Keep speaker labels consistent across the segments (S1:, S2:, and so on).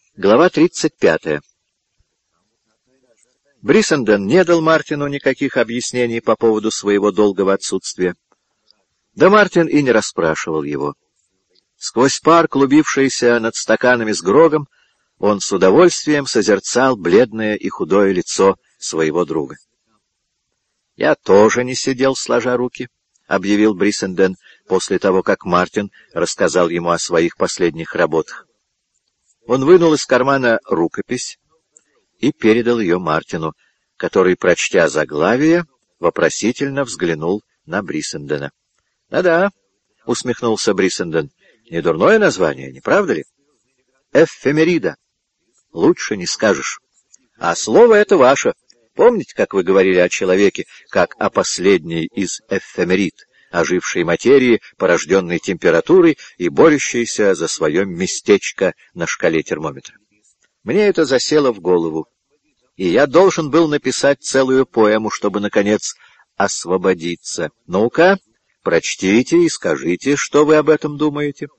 S1: Глава 35. Бриссенден не дал Мартину никаких объяснений по поводу своего долгого отсутствия. Да Мартин и не расспрашивал его. Сквозь пар, клубившийся над стаканами с грогом, он с удовольствием созерцал бледное и худое лицо своего друга. «Я тоже не сидел, сложа руки», — объявил Бриссенден после того, как Мартин рассказал ему о своих последних работах. Он вынул из кармана рукопись и передал ее Мартину, который, прочтя заглавие, вопросительно взглянул на Бриссендена. «Да-да», — усмехнулся Бриссенден, — «недурное название, не правда ли? Эфемерида. Лучше не скажешь. А слово это ваше. Помните, как вы говорили о человеке, как о последней из эфемерид, ожившей материи, порожденной температурой и борющейся за свое местечко на шкале термометра? Мне это засело в голову, и я должен был написать целую поэму, чтобы, наконец, освободиться. Ну-ка, прочтите и скажите, что вы об этом думаете».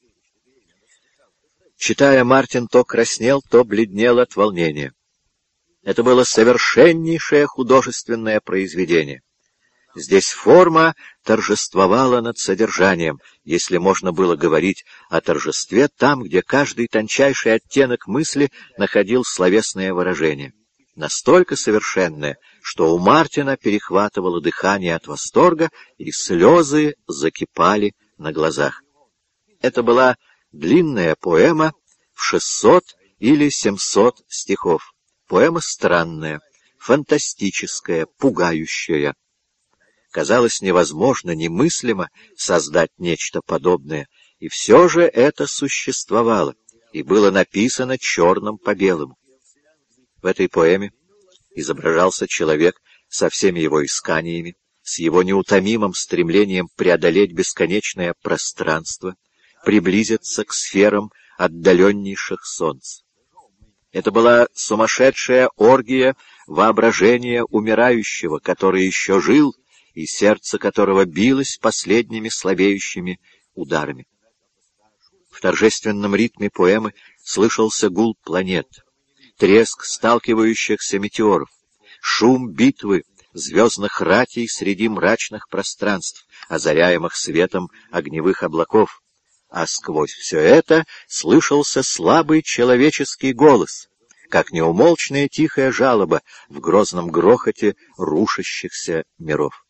S1: Читая, Мартин то краснел, то бледнел от волнения. Это было совершеннейшее художественное произведение. Здесь форма торжествовала над содержанием, если можно было говорить о торжестве там, где каждый тончайший оттенок мысли находил словесное выражение. Настолько совершенное, что у Мартина перехватывало дыхание от восторга, и слезы закипали на глазах. Это была длинная поэма в 600 или 700 стихов. Поэма странная, фантастическая, пугающая. Казалось невозможно, немыслимо создать нечто подобное, и все же это существовало, и было написано черным по белому. В этой поэме изображался человек со всеми его исканиями, с его неутомимым стремлением преодолеть бесконечное пространство, приблизиться к сферам отдаленнейших солнц. Это была сумасшедшая оргия воображения умирающего, который еще жил, и сердце которого билось последними слабеющими ударами. В торжественном ритме поэмы слышался гул планет, треск сталкивающихся метеоров, шум битвы звездных ратей среди мрачных пространств, озаряемых светом огневых облаков, а сквозь все это слышался слабый человеческий голос, как неумолчная тихая жалоба в грозном грохоте рушащихся миров.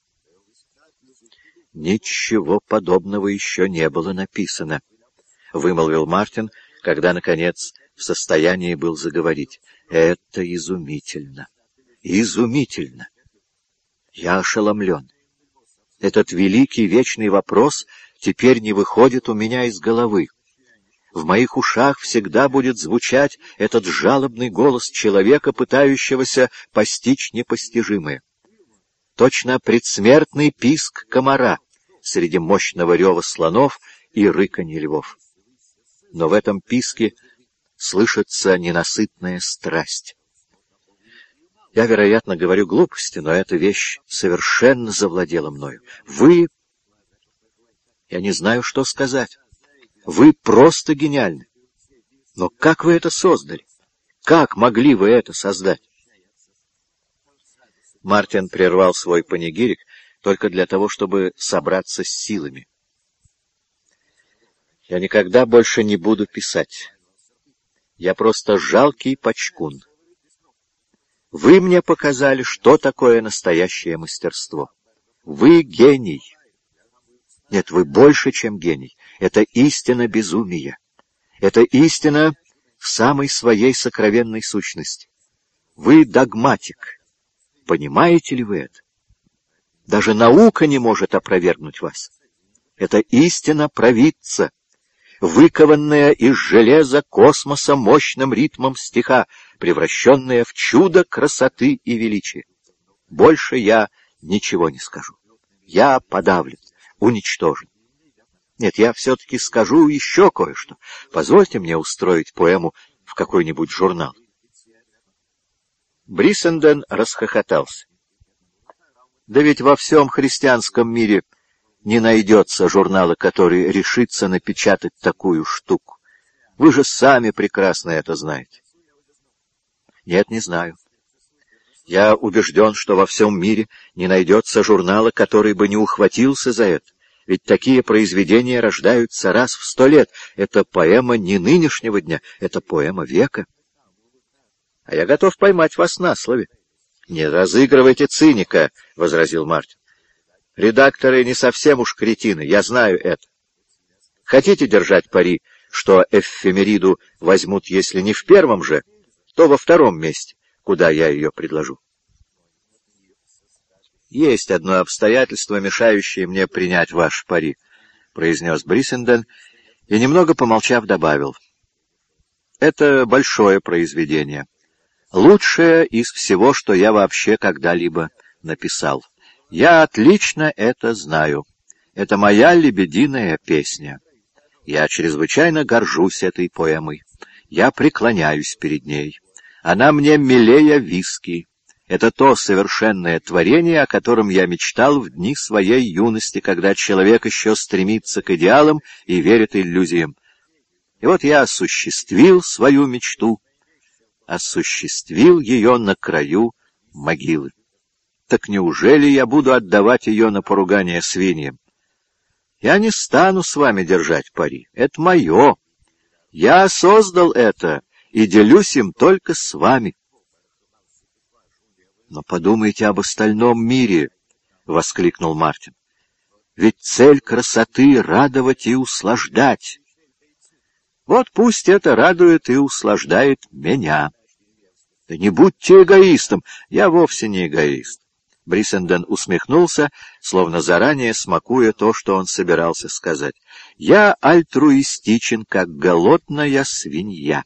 S1: «Ничего подобного еще не было написано», — вымолвил Мартин, когда, наконец, в состоянии был заговорить. «Это изумительно! Изумительно! Я ошеломлен. Этот великий вечный вопрос теперь не выходит у меня из головы. В моих ушах всегда будет звучать этот жалобный голос человека, пытающегося постичь непостижимое. Точно предсмертный писк комара среди мощного рева слонов и рыканья львов. Но в этом писке слышится ненасытная страсть. Я, вероятно, говорю глупости, но эта вещь совершенно завладела мною. Вы... Я не знаю, что сказать. Вы просто гениальны. Но как вы это создали? Как могли вы это создать?» Мартин прервал свой панигирик только для того, чтобы собраться с силами. «Я никогда больше не буду писать. Я просто жалкий пачкун. Вы мне показали, что такое настоящее мастерство. Вы гений. Нет, вы больше, чем гений. Это истина безумия. Это истина в самой своей сокровенной сущности. Вы догматик. Понимаете ли вы это? Даже наука не может опровергнуть вас. Это истина провидца, выкованная из железа космоса мощным ритмом стиха, превращенная в чудо красоты и величия. Больше я ничего не скажу. Я подавлен, уничтожен. Нет, я все-таки скажу еще кое-что. Позвольте мне устроить поэму в какой-нибудь журнал». Бриссенден расхохотался. «Да ведь во всем христианском мире не найдется журнала, который решится напечатать такую штуку. Вы же сами прекрасно это знаете. Нет, не знаю. Я убежден, что во всем мире не найдется журнала, который бы не ухватился за это. Ведь такие произведения рождаются раз в 100 лет. Это поэма не нынешнего дня, это поэма века. А я готов поймать вас на слове. — Не разыгрывайте циника, — возразил Мартин. — Редакторы не совсем уж кретины, я знаю это. Хотите держать пари, что эфемериду возьмут, если не в первом же, то во втором месте, куда я ее предложу? — Есть одно обстоятельство, мешающее мне принять ваш пари, — произнес Бриссенден и, немного помолчав, добавил. — Это большое произведение. Лучшее из всего, что я вообще когда-либо написал. Я отлично это знаю. Это моя лебединая песня. Я чрезвычайно горжусь этой поэмой. Я преклоняюсь перед ней. Она мне милее виски. Это то совершенное творение, о котором я мечтал в дни своей юности, когда человек еще стремится к идеалам и верит иллюзиям. И вот я осуществил свою мечту, осуществил ее на краю могилы. Так неужели я буду отдавать ее на поругание свиньям? Я не стану с вами держать пари. Это мое. Я создал это и делюсь им только с вами. Но подумайте об остальном мире, — воскликнул Мартин. Ведь цель красоты — радовать и услаждать. Вот пусть это радует и услаждает меня. Да не будьте эгоистом, я вовсе не эгоист. Бриссенден усмехнулся, словно заранее смакуя то, что он собирался сказать. Я альтруистичен, как голодная свинья.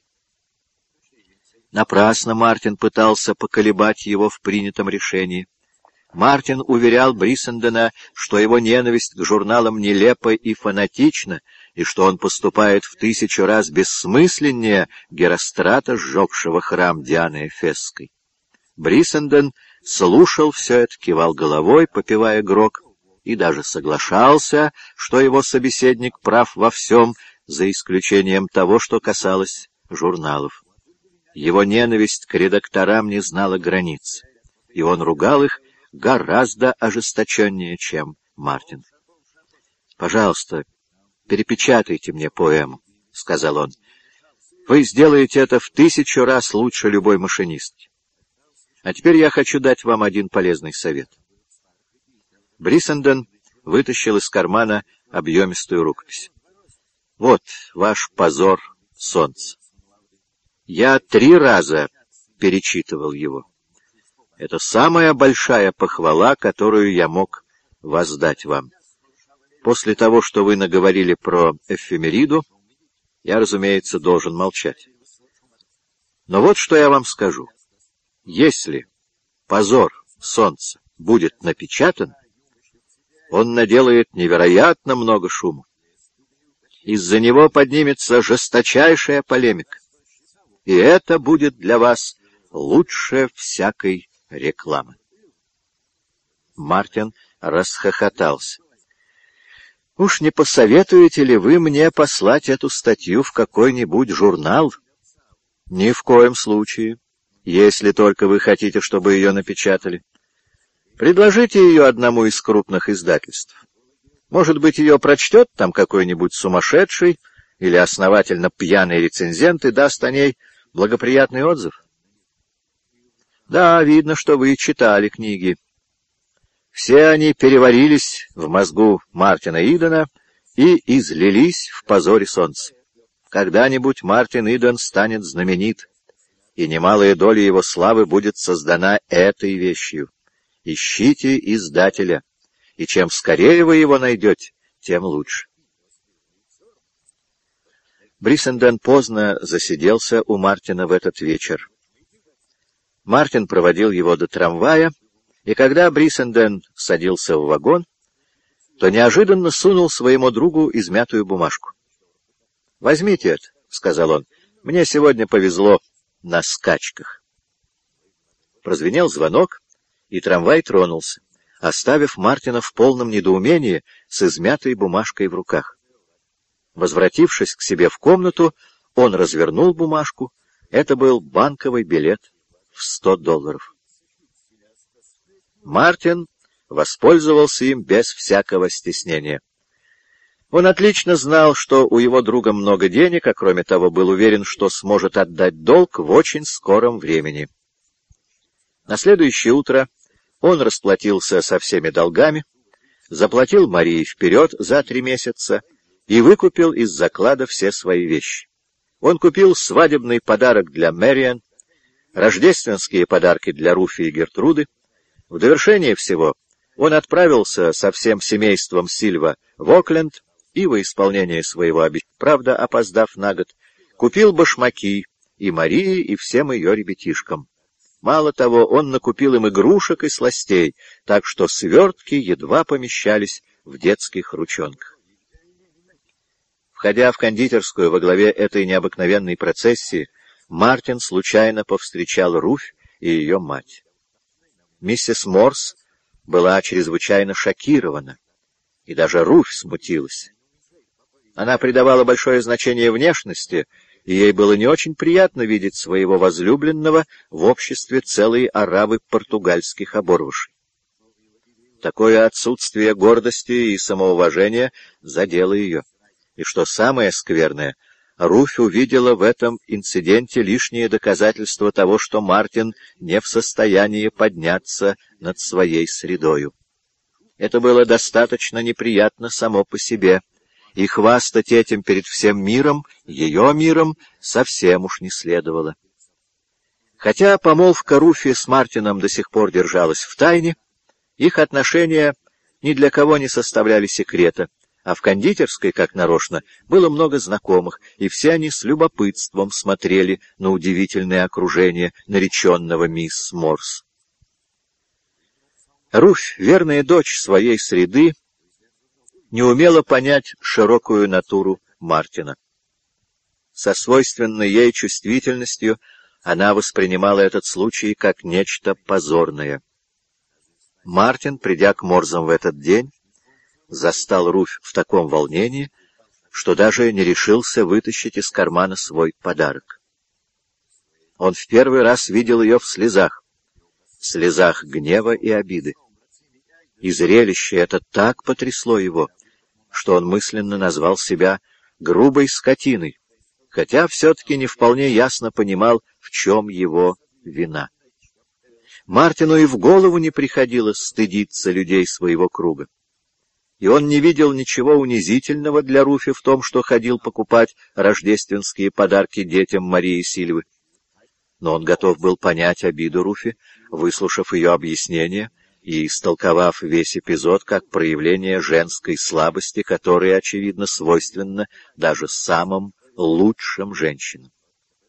S1: Напрасно Мартин пытался поколебать его в принятом решении. Мартин уверял Бриссендена, что его ненависть к журналам нелепа и фанатична, и что он поступает в 1000 раз бессмысленнее Герострата, сжегшего храм Дианы Эфесской. Бриссенден слушал все это, кивал головой, попивая грог, и даже соглашался, что его собеседник прав во всем, за исключением того, что касалось журналов. Его ненависть к редакторам не знала границ, и он ругал их гораздо ожесточеннее, чем Мартин. — Пожалуйста, перепечатайте мне поэму, — сказал он. — Вы сделаете это в 1000 раз лучше любой машинистки. А теперь я хочу дать вам один полезный совет. Бриссенден вытащил из кармана объемистую рукопись. Вот ваш позор солнца. Я 3 раза перечитывал его. Это самая большая похвала, которую я мог воздать вам. После того, что вы наговорили про эфемериду, я, разумеется, должен молчать. Но вот что я вам скажу. Если позор солнца будет напечатан, он наделает невероятно много шума. Из-за него поднимется жесточайшая полемика. И это будет для вас лучше всякой рекламы. Мартин расхохотался. — Уж не посоветуете ли вы мне послать эту статью в какой-нибудь журнал? — Ни в коем случае, если только вы хотите, чтобы ее напечатали. Предложите ее одному из крупных издательств. Может быть, ее прочтет там какой-нибудь сумасшедший или основательно пьяный рецензент и даст о ней благоприятный отзыв. Да, видно, что вы читали книги. Все они переварились в мозгу Мартина Идена и излились в позоре солнца. Когда-нибудь Мартин Иден станет знаменит, и немалая доля его славы будет создана этой вещью. Ищите издателя, и чем скорее вы его найдете, тем лучше. Бриссенден поздно засиделся у Мартина в этот вечер. Мартин проводил его до трамвая, и когда Бриссенден садился в вагон, то неожиданно сунул своему другу измятую бумажку. — Возьмите это, — сказал он, — мне сегодня повезло на скачках. Прозвенел звонок, и трамвай тронулся, оставив Мартина в полном недоумении с измятой бумажкой в руках. Возвратившись к себе в комнату, Он развернул бумажку. Это был банковый билет в $100. Мартин воспользовался им без всякого стеснения. Он отлично знал, что у его друга много денег, а кроме того был уверен, что сможет отдать долг в очень скором времени. На следующее утро он расплатился со всеми долгами, заплатил Марии вперед за 3 месяца и выкупил из заклада все свои вещи. Он купил свадебный подарок для Мэриан, рождественские подарки для Руфи и Гертруды. В довершение всего он отправился со всем семейством Сильва в Окленд и во исполнение своего обещания, правда, опоздав на год, купил башмаки и Марии, и всем ее ребятишкам. Мало того, он накупил им игрушек и сластей, так что свертки едва помещались в детских ручонках. Входя в кондитерскую во главе этой необыкновенной процессии, Мартин случайно повстречал Руфь и ее мать. Миссис Морс была чрезвычайно шокирована, и даже Руфь смутилась. Она придавала большое значение внешности, и ей было не очень приятно видеть своего возлюбленного в обществе целой оравы португальских оборвышей. Такое отсутствие гордости и самоуважения задело ее. И что самое скверное, Руфь увидела в этом инциденте лишнее доказательство того, что Мартин не в состоянии подняться над своей средою. Это было достаточно неприятно само по себе, и хвастать этим перед всем миром, ее миром, совсем уж не следовало. Хотя помолвка Руфи с Мартином до сих пор держалась в тайне, их отношения ни для кого не составляли секрета, а в кондитерской, как нарочно, было много знакомых, и все они с любопытством смотрели на удивительное окружение нареченного мисс Морс. Руфь, верная дочь своей среды, не умела понять широкую натуру Мартина. Со свойственной ей чувствительностью она воспринимала этот случай как нечто позорное. Мартин, придя к Морзам в этот день, застал Руфь в таком волнении, что даже не решился вытащить из кармана свой подарок. Он в первый раз видел ее в слезах гнева и обиды. И зрелище это так потрясло его, что он мысленно назвал себя грубой скотиной, хотя все-таки не вполне ясно понимал, в чем его вина. Мартину и в голову не приходилось стыдиться людей своего круга. И он не видел ничего унизительного для Руфи в том, что ходил покупать рождественские подарки детям Марии Сильвы. Но он готов был понять обиду Руфи, выслушав ее объяснение и истолковав весь эпизод как проявление женской слабости, которая, очевидно, свойственна даже самым лучшим женщинам.